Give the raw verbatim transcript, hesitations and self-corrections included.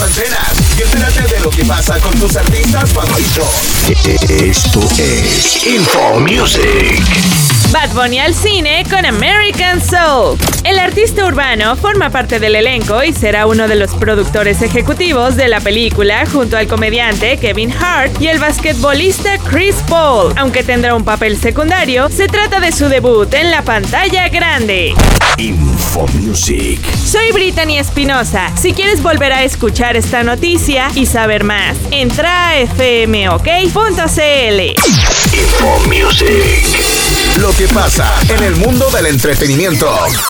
antenas y entérate de lo que pasa con tus artistas favoritos. Esto es Info Music. Bad Bunny al cine con American Soul. El artista urbano forma parte del elenco y será uno de los productores ejecutivos de la película junto al comediante Kevin Hart y el basquetbolista Chris Paul. Aunque tendrá un papel secundario, se trata de su debut en la pantalla grande. Info Music. Soy Brittany Espinosa. Si quieres volver a escuchar esta noticia y saber más, entra a f m o k punto c l. Info Music. Lo que pasa en el mundo del entretenimiento.